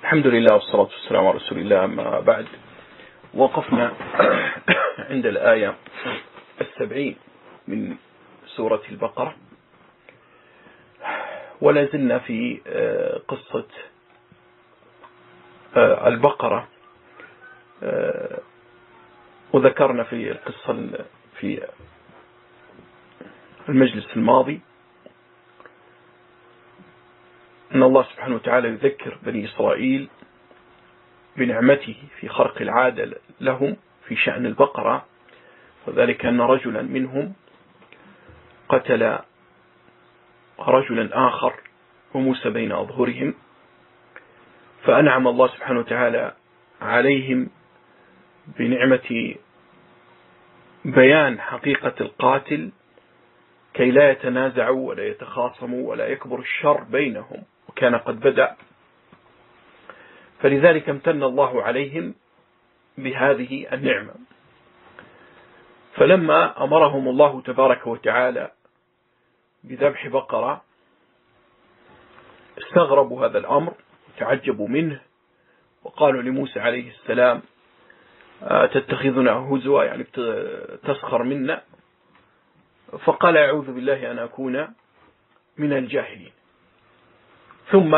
الحمد لله والصلاة والسلام على رسول الله. أما بعد، وقفنا عند الآية 70 من سورة البقرة، ولا زلنا في قصة البقرة، وذكرنا في القصة في المجلس الماضي أن الله سبحانه وتعالى يذكر بني إسرائيل بنعمته في خرق العادة لهم في شأن البقرة، وذلك أن رجلا منهم قتل رجلا آخر وموسى بين أظهرهم، فأنعم الله سبحانه وتعالى عليهم بنعمة بيان حقيقة القاتل كي لا يتنازعوا ولا يتخاصموا ولا يكبر الشر بينهم، وكان قد بدأ. فلذلك امتن الله عليهم بهذه النعمة. فلما أمرهم الله تبارك وتعالى بذبح بقرة استغربوا هذا الأمر وتعجبوا منه، وقالوا لموسى عليه السلام: تتخذنا هزوا، يعني تسخر منا. فقال: أعوذ بالله أن أكون من الجاهلين. ثم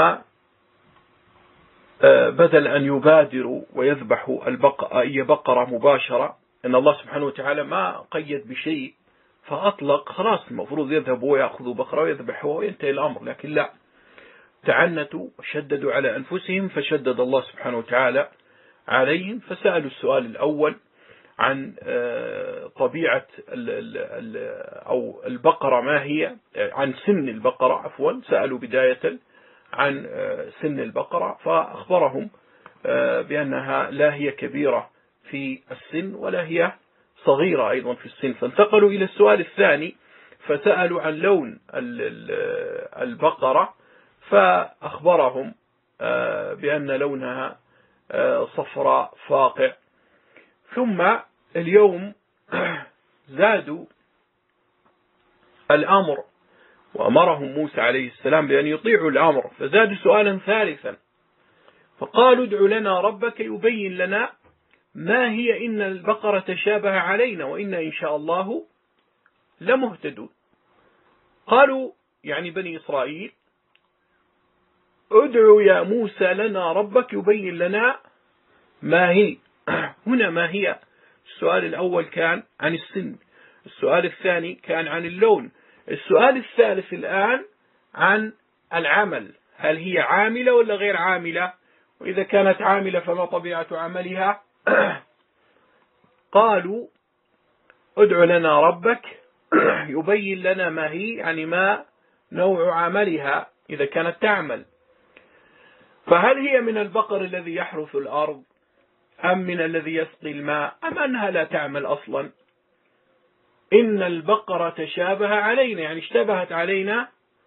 بدل أن يبادروا ويذبحوا أي بقرة مباشرة، أن الله سبحانه وتعالى ما قيد بشيء فأطلق، خلاص المفروض يذهبوا ويأخذوا بقرة ويذبحوها وينتهي الأمر، لكن لا، تعنتوا وشددوا على أنفسهم، فشدد الله سبحانه وتعالى عليهم. فسألوا السؤال الأول عن طبيعة أو البقرة ما هي، عن سن البقرة عفوا، سألوا بداية عن سن البقرة، فأخبرهم بأنها لا هي كبيرة في السن ولا هي صغيرة أيضا في السن. فانتقلوا إلى السؤال الثاني فسألوا عن لون البقرة، فأخبرهم بأن لونها صفراء فاقع. ثم اليوم زادوا الأمر، وأمرهم موسى عليه السلام بأن يطيعوا الأمر، فزادوا سؤالا ثالثا فقالوا: ادع لنا ربك يبين لنا ما هي، إن البقرة تشابه علينا وإنا إن شاء الله لمهتدون. قالوا يعني بني إسرائيل: ادعوا يا موسى لنا ربك يبين لنا ما هي. هنا ما هي؟ السؤال الأول كان عن السن، السؤال الثاني كان عن اللون، السؤال الثالث الآن عن العمل، هل هي عاملة ولا غير عاملة؟ وإذا كانت عاملة فما طبيعة عملها؟ قالوا: ادع لنا ربك يبين لنا ما هي، يعني ما نوع عملها إذا كانت تعمل. فهل هي من البقر الذي يحرث الأرض، أم من الذي يسقي الماء، أم أنها لا تعمل أصلا؟ إن البقرة تشابه علينا، يعني اشتبهت علينا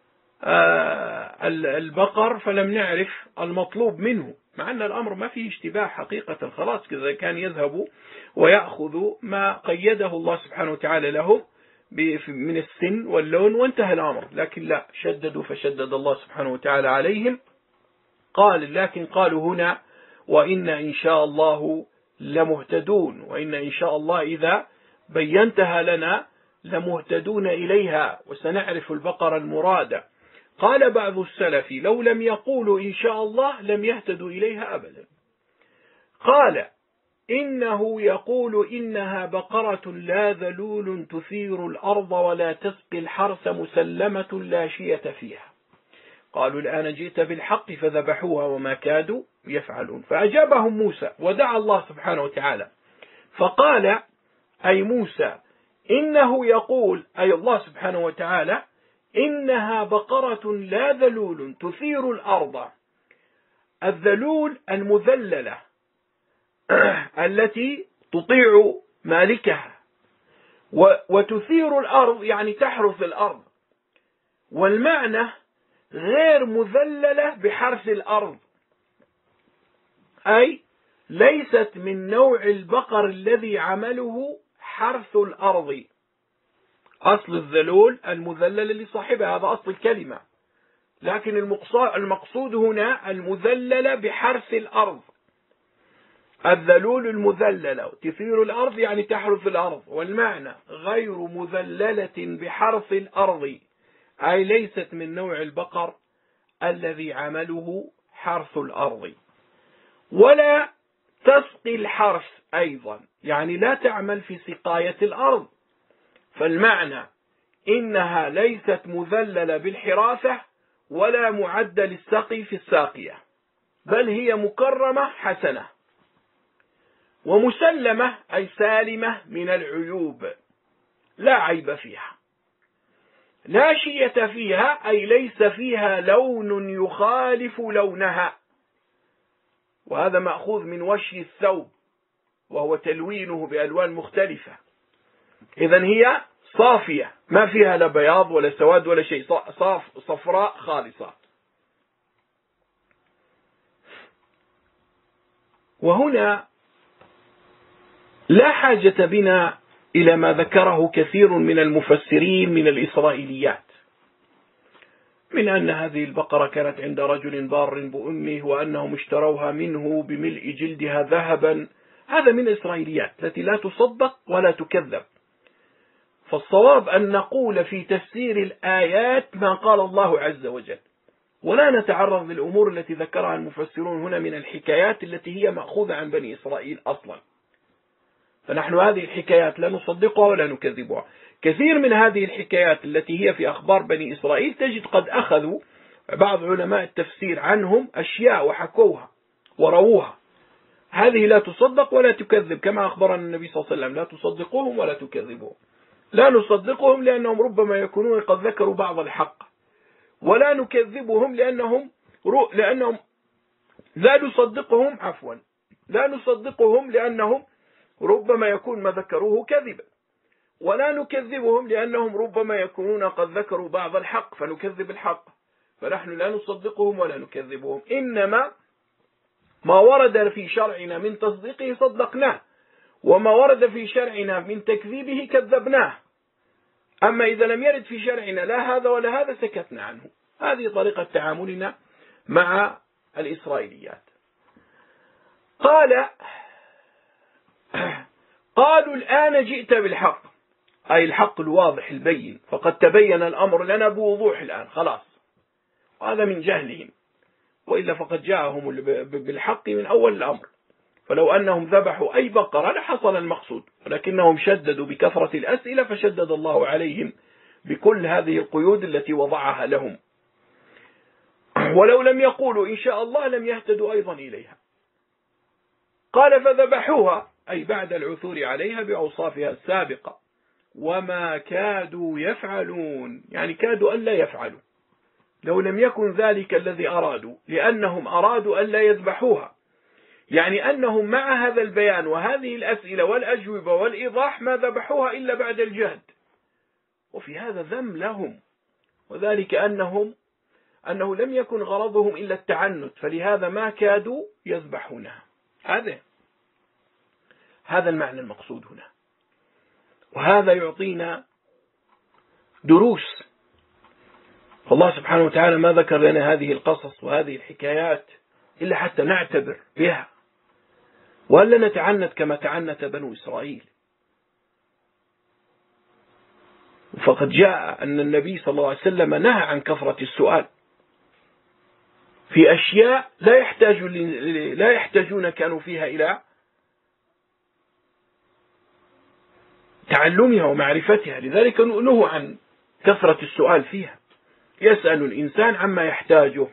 البقر فلم نعرف المطلوب منه، مع أن الأمر ما فيه اشتباه حقيقة، خلاص كذا كان يذهبوا ويأخذوا ما قيده الله سبحانه وتعالى له من السن واللون وانتهى الأمر. لكن لا، شددوا فشدد الله سبحانه وتعالى عليهم. لكن قالوا هنا: وإنا إن شاء الله لمهتدون، وإنا إن شاء الله إذا بينتها لنا لمهتدون إليها وسنعرف البقرة المرادة. قال بعض السلف: لو لم يقولوا إن شاء الله لم يهتدوا إليها أبدا. قال: إنه يقول إنها بقرة لا ذلول تثير الأرض ولا تسقي الحرث مسلمة لا شية فيها. قالوا: الآن جئت بالحق، فذبحوها وما كادوا يفعلون. فأجابهم موسى ودعا الله سبحانه وتعالى فقال: أي موسى، إنه يقول، أي الله سبحانه وتعالى، إنها بقرة لا ذلول تثير الأرض. الذلول المذللة التي تطيع مالكها، وتثير الأرض يعني تحرث الأرض، والمعنى غير مذللة بحرث الأرض، أي ليست من نوع البقر الذي عمله حرث الأرض. أصل الذلول المذلل لصاحبها، هذا أصل الكلمة. لكن المقصود هنا المذللة بحرث الأرض. الذلول المذللة تثير الأرض يعني تحرث الأرض، والمعنى غير مذللة بحرث الأرض، أي ليست من نوع البقر الذي عمله حرث الأرض، ولا تسقي الحرث أيضا، يعني لا تعمل في سقاية الأرض. فالمعنى إنها ليست مذللة بالحراثة ولا معدة للسقي في الساقية، بل هي مكرمة حسنة ومسلمة، أي سالمة من العيوب، لا عيب فيها، لا شية فيها، أي ليس فيها لون يخالف لونها، وهذا مأخوذ من وشي الثوب وهو تلوينه بألوان مختلفة. إذن هي صافية ما فيها لا بياض ولا سواد ولا شيء، صفراء خالصة. وهنا لا حاجة بنا إلى ما ذكره كثير من المفسرين من الإسرائيليات، من أن هذه البقرة كانت عند رجل بار بأمه وأنهم اشتروها منه بملء جلدها ذهبا. هذا من الإسرائيليات التي لا تصدق ولا تكذب. فالصواب أن نقول في تفسير الآيات ما قال الله عز وجل، ولا نتعرض للأمور التي ذكرها المفسرون هنا من الحكايات التي هي مأخوذة عن بني إسرائيل أصلا. فنحن هذه الحكايات لا نصدقها ولا نكذبها. كثير من هذه الحكايات التي هي في أخبار بني إسرائيل تجد قد أخذوا بعض علماء التفسير عنهم أشياء وحكوها ورووها، هذه لا تصدق ولا تكذب، كما أخبرنا النبي صلى الله عليه وسلم: لا تصدقوهم ولا تكذبوهم. لا نصدقهم لأنهم ربما يكونون قد ذكروا بعض الحق، ولا نكذبهم لأنهم لا نصدقهم لأنهم ربما يكون ما ذكروه كذبا، ولا نكذبهم لأنهم ربما يكونون قد ذكروا بعض الحق فنكذب الحق. فنحن لا نصدقهم ولا نكذبهم، إنما ما ورد في شرعنا من تصديقه صدقناه، وما ورد في شرعنا من تكذيبه كذبناه. أما إذا لم يرد في شرعنا لا هذا ولا هذا سكتنا عنه. هذه طريقة تعاملنا مع الإسرائيليات. قالوا الآن جئت بالحق، أي الحق الواضح البين، فقد تبين الأمر لنا بوضوح الآن خلاص. هذا من جهلهم، وإلا فقد جاءهم بالحق من أول الأمر. فلو أنهم ذبحوا أي بقرة لحصل المقصود، ولكنهم شددوا بكثرة الأسئلة فشدد الله عليهم بكل هذه القيود التي وضعها لهم. ولو لم يقولوا إن شاء الله لم يهتدوا أيضا إليها. قال فذبحوها، أي بعد العثور عليها بأوصافها السابقة، وما كادوا يفعلون، يعني كادوا أن لا يفعلوا لو لم يكن ذلك الذي أرادوا، لأنهم أرادوا أن لا يذبحوها، يعني أنهم مع هذا البيان وهذه الأسئلة والأجوبة والإيضاح ما ذبحوها إلا بعد الجهد. وفي هذا ذم لهم، وذلك أنه لم يكن غرضهم إلا التعنت، فلهذا ما كادوا يذبحونها. هذا المعنى المقصود هنا، وهذا يعطينا دروس. فالله سبحانه وتعالى ما ذكر لنا هذه القصص وهذه الحكايات إلا حتى نعتبر بها، ولا نتعنت كما تعنت بنو إسرائيل. فقد جاء أن النبي صلى الله عليه وسلم نهى عن كثرة السؤال في أشياء لا يحتاجون كانوا فيها إلى تعلمها ومعرفتها، لذلك نهوا عن كثرة السؤال فيها. يسأل الإنسان عما يحتاجه،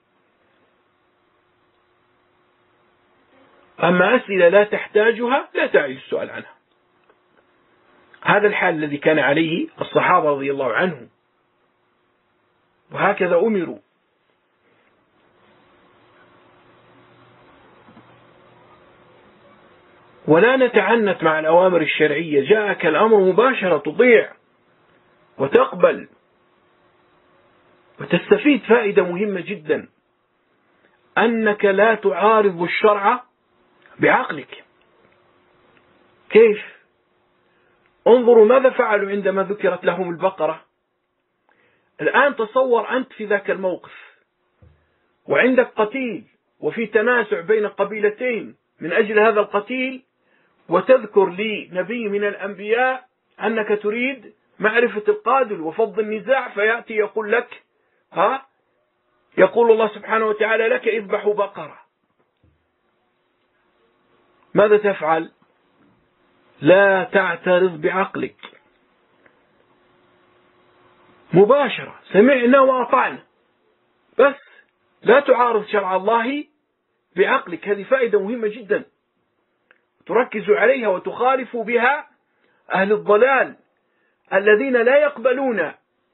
أما أسئلة لا تحتاجها لا تعي السؤال عنها. هذا الحال الذي كان عليه الصحابة رضي الله عنهم، وهكذا أمروا. ولا نتعنت مع الأوامر الشرعية، جاءك الأمر مباشرة تطيع وتقبل وتستفيد فائدة مهمة جدا، أنك لا تعارض الشرع بعقلك. كيف؟ انظروا ماذا فعلوا عندما ذكرت لهم البقرة. الآن تصور أنت في ذاك الموقف وعندك قتيل وفي تنازع بين قبيلتين من أجل هذا القتيل، وتذكر لي نبي من الأنبياء أنك تريد معرفة القاتل وفض النزاع، فيأتي يقول لك يقول الله سبحانه وتعالى لك اذبحوا بقرة، ماذا تفعل؟ لا تعترض بعقلك، مباشرة سمعنا وأطعنا، بس لا تعارض شرع الله بعقلك. هذه فائدة مهمة جدا تركز عليها وتخالف بها أهل الضلال الذين لا يقبلون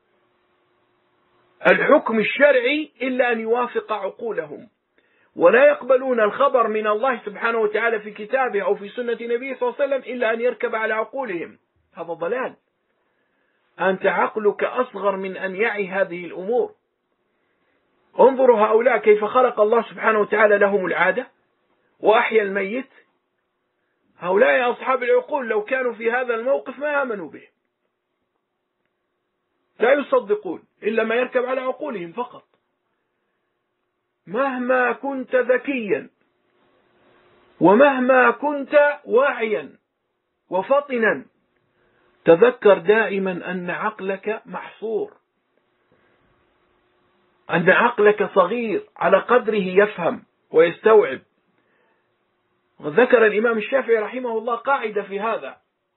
الحكم الشرعي إلا أن يوافق عقولهم، ولا يقبلون الخبر من الله سبحانه وتعالى في كتابه أو في سنة نبيه صلى الله عليه وسلم إلا أن يركب على عقولهم. هذا ضلال. أنت عقلك أصغر من أن يعي هذه الأمور. انظروا هؤلاء كيف خلق الله سبحانه وتعالى لهم العادة وأحيا الميت. هؤلاء أصحاب العقول لو كانوا في هذا الموقف ما آمنوا به، لا يصدقون إلا ما يركب على عقولهم فقط. مهما كنت ذكيا ومهما كنت واعيا وفطنا، تذكر دائما أن عقلك محصور، أن عقلك صغير على قدره يفهم ويستوعب. وذكر الإمام الشافعي رحمه الله قاعدة في هذا،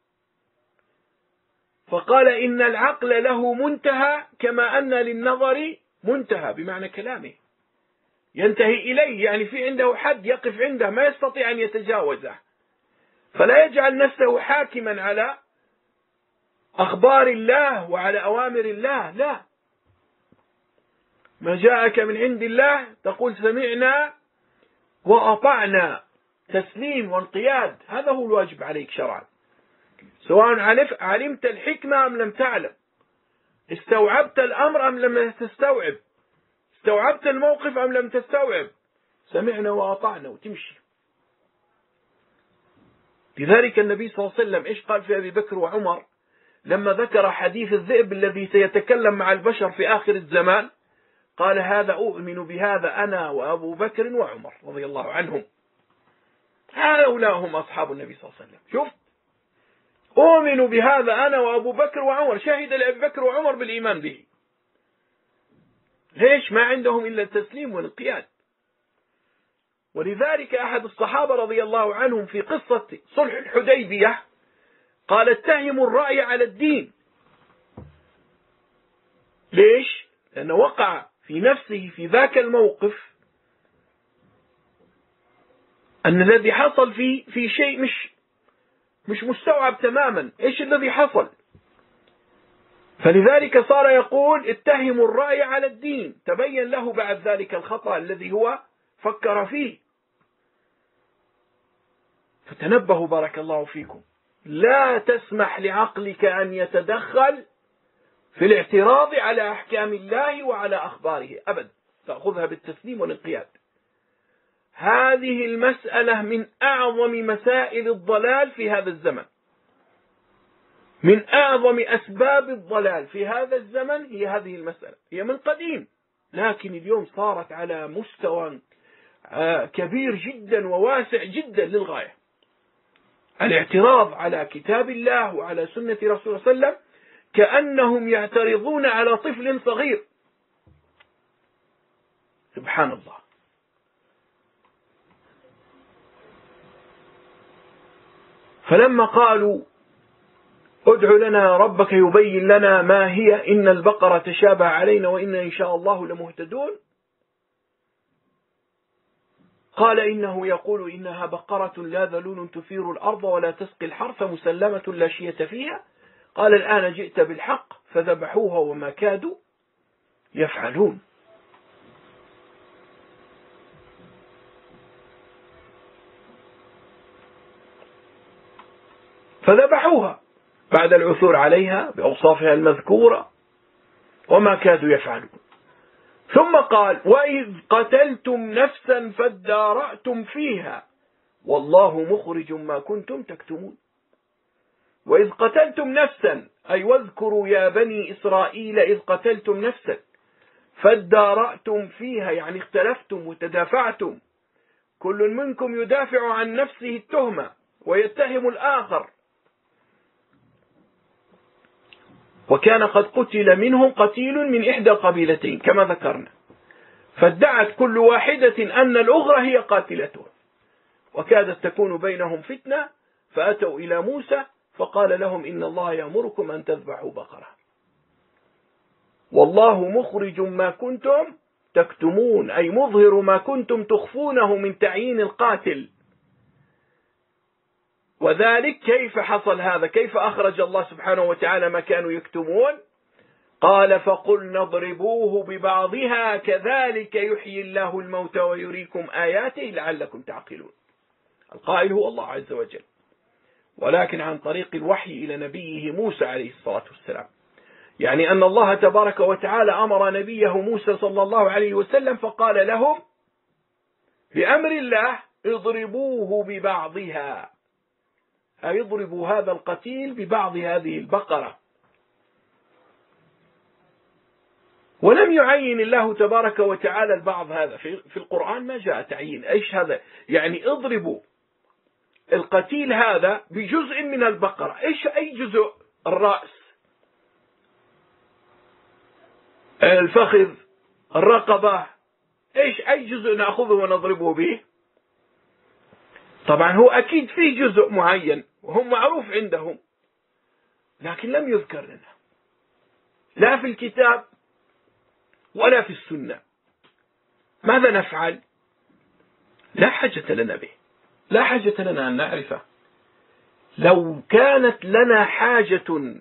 فقال إن العقل له منتهى كما أن للنظر منتهى، بمعنى كلامه ينتهي إليه، يعني في عنده حد يقف عنده ما يستطيع أن يتجاوزه، فلا يجعل نفسه حاكما على أخبار الله وعلى أوامر الله. لا، ما جاءك من عند الله تقول سمعنا وأطعنا، تسليم وانقياد، هذا هو الواجب عليك شرعا، سواء علمت الحكمة أم لم تعلم، استوعبت الأمر أم لم تستوعب، استوعبت الموقف أم لم تستوعب، سمعنا وأطعنا وتمشي. لذلك النبي صلى الله عليه وسلم إيش قال في أبي بكر وعمر لما ذكر حديث الذئب الذي سيتكلم مع البشر في آخر الزمان؟ قال هذا أؤمن بهذا أنا وأبو بكر وعمر رضي الله عنهم. هؤلاء هم أصحاب النبي صلى الله عليه وسلم. شفت، أؤمن بهذا أنا وأبو بكر وعمر، شهد لأبي بكر وعمر بالإيمان به. ليش؟ ما عندهم إلا التسليم والانقياد. ولذلك أحد الصحابة رضي الله عنهم في قصة صلح الحديبية قال اتهموا الرأي على الدين. ليش؟ لأنه وقع في نفسه في ذاك الموقف أن الذي حصل في شيء مش مستوعب تماما إيش الذي حصل، فلذلك صار يقول اتهموا الرأي على الدين. تبين له بعد ذلك الخطأ الذي هو فكر فيه. فتنبهوا بارك الله فيكم، لا تسمح لعقلك أن يتدخل في الاعتراض على أحكام الله وعلى أخباره أبدا، تأخذها بالتسليم والانقياد. هذه المسألة من أعظم مسائل الضلال في هذا الزمن، من أعظم أسباب الضلال في هذا الزمن هي هذه المسألة. هي من قديم لكن اليوم صارت على مستوى كبير جدا وواسع جدا للغاية. الاعتراض على كتاب الله وعلى سنة رسول الله صلى الله عليه وسلم كأنهم يعترضون على طفل صغير. سبحان الله. فلما قالوا ادع لنا ربك يبين لنا ما هي إن البقرة تشابه علينا وإنا إن شاء الله لمهتدون، قال إنه يقول إنها بقرة لا ذلول تثير الأرض ولا تسقي الحرث مسلمة لا شية فيها، قال الآن جئت بالحق فذبحوها وما كادوا يفعلون. فذبحوها بعد العثور عليها بأوصافها المذكورة وما كادوا يفعلون. ثم قال وإذ قتلتم نفسا فادارأتم فيها والله مخرج ما كنتم تكتمون. وإذ قتلتم نفسا، أي واذكروا يا بني إسرائيل إذ قتلتم نفسا فادارأتم فيها، يعني اختلفتم وتدافعتم، كل منكم يدافع عن نفسه التهمة ويتهم الآخر، وكان قد قتل منهم قتيل من إحدى القبيلتين كما ذكرنا، فادعت كل واحدة أن الأخرى هي قاتلته، وكادت تكون بينهم فتنة، فأتوا إلى موسى فقال لهم إن الله يأمركم أن تذبحوا بقرة والله مخرج ما كنتم تكتمون، أي مظهر ما كنتم تخفونه من تعيين القاتل. وذلك كيف حصل هذا؟ كيف أخرج الله سبحانه وتعالى ما كانوا يكتمون؟ قال فقلنا اضربوه ببعضها كذلك يحيي الله الموتى ويريكم آياته لعلكم تعقلون. القائل هو الله عز وجل، ولكن عن طريق الوحي إلى نبيه موسى عليه الصلاة والسلام، يعني أن الله تبارك وتعالى أمر نبيه موسى صلى الله عليه وسلم فقال لهم بأمر الله اضربوه ببعضها، أي اضربوا هذا القتيل ببعض هذه البقرة. ولم يعين الله تبارك وتعالى البعض، هذا في القرآن ما جاء تعيين. إيش هذا؟ يعني اضربوا القتيل هذا بجزء من البقرة. إيش أي جزء؟ الرأس، الفخذ، الرقبة، إيش أي جزء نأخذه ونضربه به؟ طبعا هو أكيد في جزء معين وهم معروف عندهم، لكن لم يذكر لنا لا في الكتاب ولا في السنة. ماذا نفعل؟ لا حاجة لنا به، لا حاجة لنا أن نعرفه. لو كانت لنا حاجة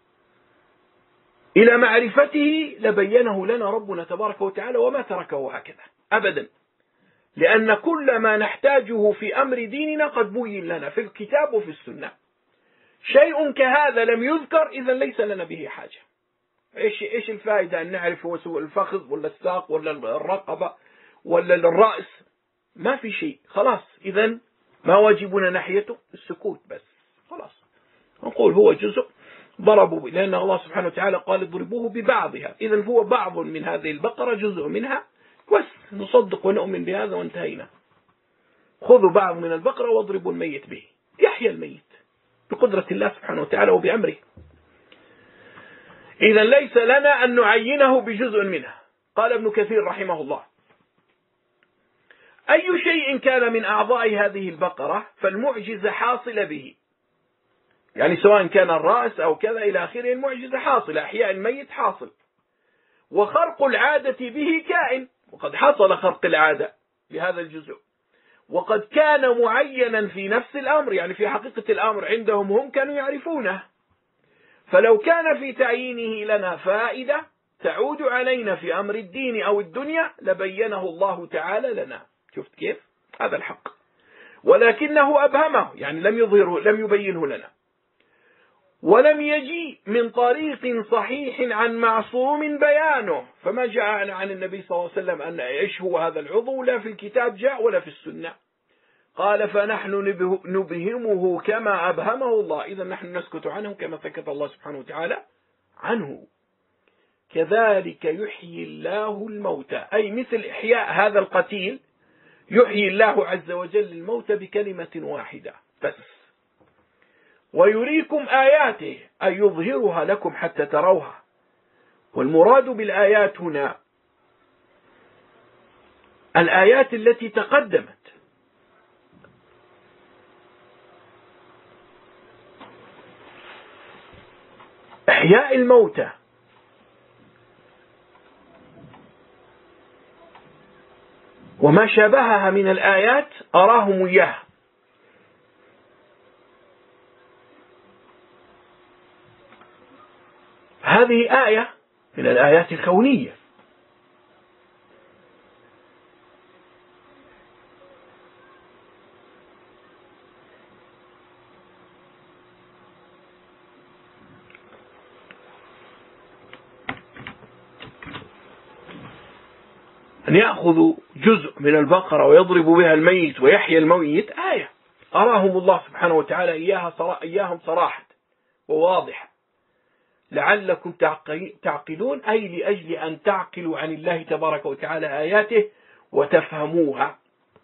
إلى معرفته لبينه لنا ربنا تبارك وتعالى وما تركه هكذا أبدا، لأن كل ما نحتاجه في أمر ديننا قد بين لنا في الكتاب وفي السنة. شيء كهذا لم يذكر، إذا ليس لنا به حاجة. إيش الفائدة أن نعرف هو سوى الفخذ ولا الساق ولا الرقبة ولا الرأس؟ ما في شيء، خلاص. إذا ما واجبنا ناحيته؟ السكوت بس، خلاص نقول هو جزء ضربوا، لأن الله سبحانه وتعالى قال اضربوه ببعضها، إذا هو بعض من هذه البقرة، جزء منها، بس نصدق ونؤمن بهذا وانتهينا. خذوا بعض من البقرة واضربوا الميت به، يحيى الميت بقدرة الله سبحانه وتعالى وبأمره. إذا ليس لنا أن نعينه بجزء منها. قال ابن كثير رحمه الله أي شيء كان من أعضاء هذه البقرة فالمعجزة حاصلة به، يعني سواء كان الرأس أو كذا إلى آخره، المعجزة حاصلة، أحياء الميت حاصل، وخرق العادة به كائن، وقد حصل خرق العادة بهذا الجزء، وقد كان معينا في نفس الأمر، يعني في حقيقة الأمر عندهم هم كانوا يعرفونه. فلو كان في تعيينه لنا فائدة تعود علينا في أمر الدين أو الدنيا لبينه الله تعالى لنا. شفت كيف؟ هذا الحق. ولكنه أبهمه، يعني لم يظهره، لم يبينه لنا، ولم يجي من طريق صحيح عن معصوم بيانه، فما جاء عن النبي صلى الله عليه وسلم أن إيش هو هذا العضو، لا في الكتاب جاء ولا في السنة. قال فنحن نبهمه كما أبهمه الله، إذا نحن نسكت عنه كما سكت الله سبحانه وتعالى عنه. كذلك يحيي الله الموتى، أي مثل إحياء هذا القتيل يحيي الله عز وجل الموتى بكلمة واحدة بس. ويريكم آياته، أي يظهرها لكم حتى تروها. والمراد بالآيات هنا الآيات التي تقدمت، إحياء الموتى وما شابهها من الآيات أراهم إياها. هذه آية من الآيات الكونية، أن يأخذوا جزء من البقرة ويضرب بها الميت ويحيى الميت، آية أراهم الله سبحانه وتعالى إياهم صراحة. وواضحة لعلكم تعقلون، أي لأجل أن تعقلوا عن الله تبارك وتعالى آياته وتفهموها.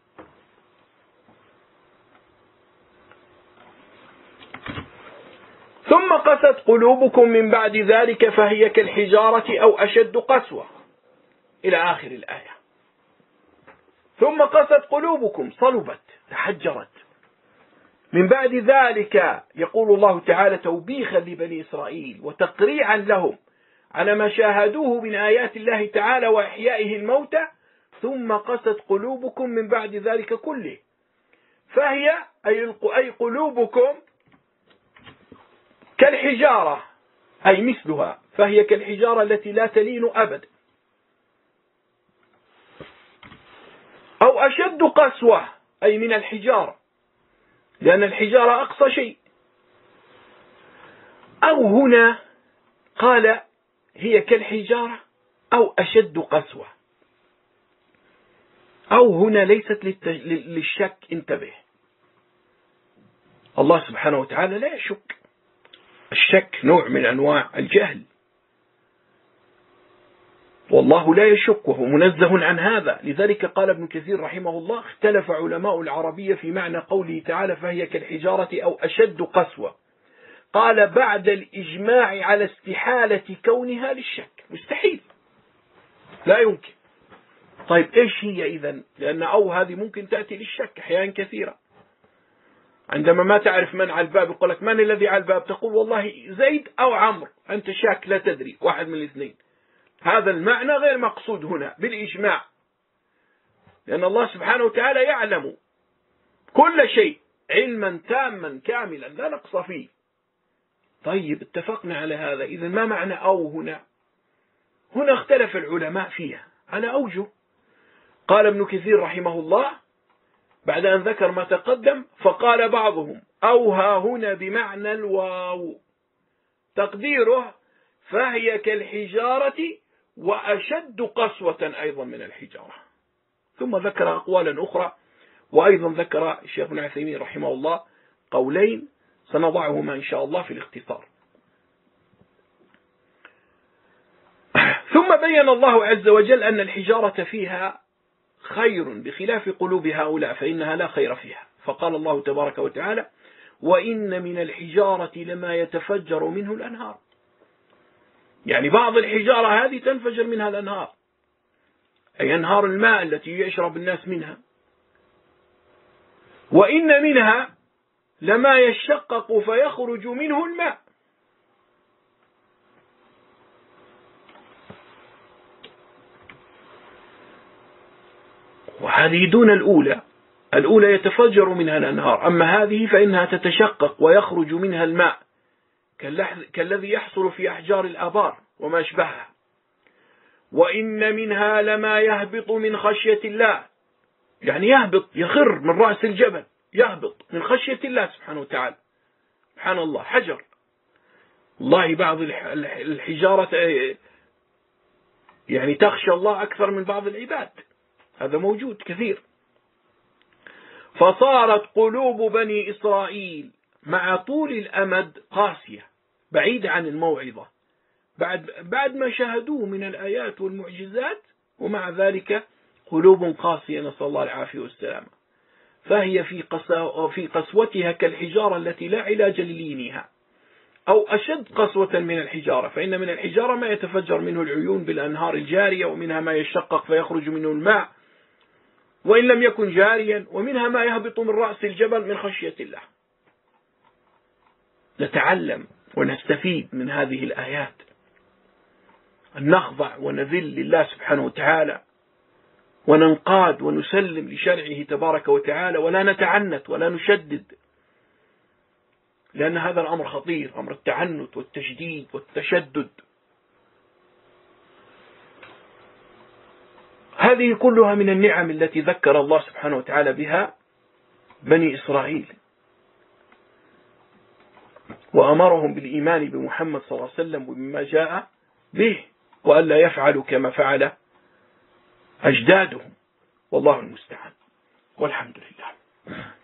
ثم قست قلوبكم من بعد ذلك فهي كالحجارة أو أشد قسوة إلى آخر الآية. ثم قست قلوبكم، صلبت، تحجرت. من بعد ذلك يقول الله تعالى توبيخا لبني إسرائيل وتقريعا لهم على ما شاهدوه من آيات الله تعالى وإحيائه الموتى. ثم قست قلوبكم من بعد ذلك كله، فهي أي قلوبكم كالحجارة، أي مثلها، فهي كالحجارة التي لا تلين أبدا، أو أشد قسوة، أي من الحجارة، لأن الحجارة أقصى شيء. أو هنا قال هي كالحجارة أو أشد قسوة، أو هنا ليست للشك، انتبه. الله سبحانه وتعالى لا يشك، الشك نوع من أنواع الجهل، والله لا يشك وهو منزه عن هذا. لذلك قال ابن كثير رحمه الله اختلف علماء العربية في معنى قوله تعالى فهي كالحجارة أو أشد قسوة. قال بعد الإجماع على استحالة كونها للشك، مستحيل، لا يمكن. طيب إيش هي إذن؟ لأن أو هذه ممكن تأتي للشك أحيانا كثيرة. عندما ما تعرف من على الباب يقول لك من الذي على الباب، تقول والله زيد أو عمرو، أنت شاك لا تدري، واحد من الاثنين. هذا المعنى غير مقصود هنا بالإجماع، لأن الله سبحانه وتعالى يعلم كل شيء علما تاما كاملا لا نقص فيه. طيب اتفقنا على هذا، إذن ما معنى أو هنا؟ هنا اختلف العلماء فيها على أوجه. قال ابن كثير رحمه الله بعد أن ذكر ما تقدم فقال بعضهم أو ها هنا بمعنى الواو، تقديره فهي كالحجارة وأشد قسوة أيضا من الحجارة. ثم ذكر أقوالا أخرى، وأيضا ذكر الشيخ ابن عثيمين رحمه الله قولين سنضعهما إن شاء الله في الاختصار. ثم بين الله عز وجل أن الحجارة فيها خير بخلاف قلوب هؤلاء فإنها لا خير فيها. فقال الله تبارك وتعالى وإن من الحجارة لما يتفجر منه الأنهار، يعني بعض الحجارة هذه تنفجر منها الأنهار، أي أنهار الماء التي يشرب الناس منها. وإن منها لما يشقق فيخرج منه الماء، وهذه دون الأولى. الأولى يتفجر منها الأنهار، أما هذه فإنها تتشقق ويخرج منها الماء كالذي يحصل في أحجار الآبار وما أشبهها. وإن منها لما يهبط من خشية الله، يعني يهبط، يخر من رأس الجبل، يهبط من خشية الله سبحانه وتعالى. سبحان الله، حجر الله، بعض الحجارة يعني تخشى الله أكثر من بعض العباد، هذا موجود كثير. فصارت قلوب بني إسرائيل مع طول الأمد قاسية بعيدة عن الموعظة بعد ما شاهدوه من الآيات والمعجزات، ومع ذلك قلوب قاسية، نسأل الله العافية والسلامة. فهي في قسوتها كالحجارة التي لا علاج للينها، أو أشد قسوة من الحجارة. فإن من الحجارة ما يتفجر منه العيون بالأنهار الجارية، ومنها ما يشقق فيخرج منه الماء وإن لم يكن جاريا، ومنها ما يهبط من رأس الجبل من خشية الله. نتعلم ونستفيد من هذه الآيات، أن نخضع ونذل لله سبحانه وتعالى، وننقاد ونسلم لشرعه تبارك وتعالى، ولا نتعنت ولا نشدد، لأن هذا الأمر خطير، أمر التعنت والتشديد والتشدد. هذه كلها من النعم التي ذكر الله سبحانه وتعالى بها بني إسرائيل، وأمرهم بالإيمان بمحمد صلى الله عليه وسلم وبما جاء به، وألا يفعلوا كما فعل أجدادهم. والله المستعان، والحمد لله.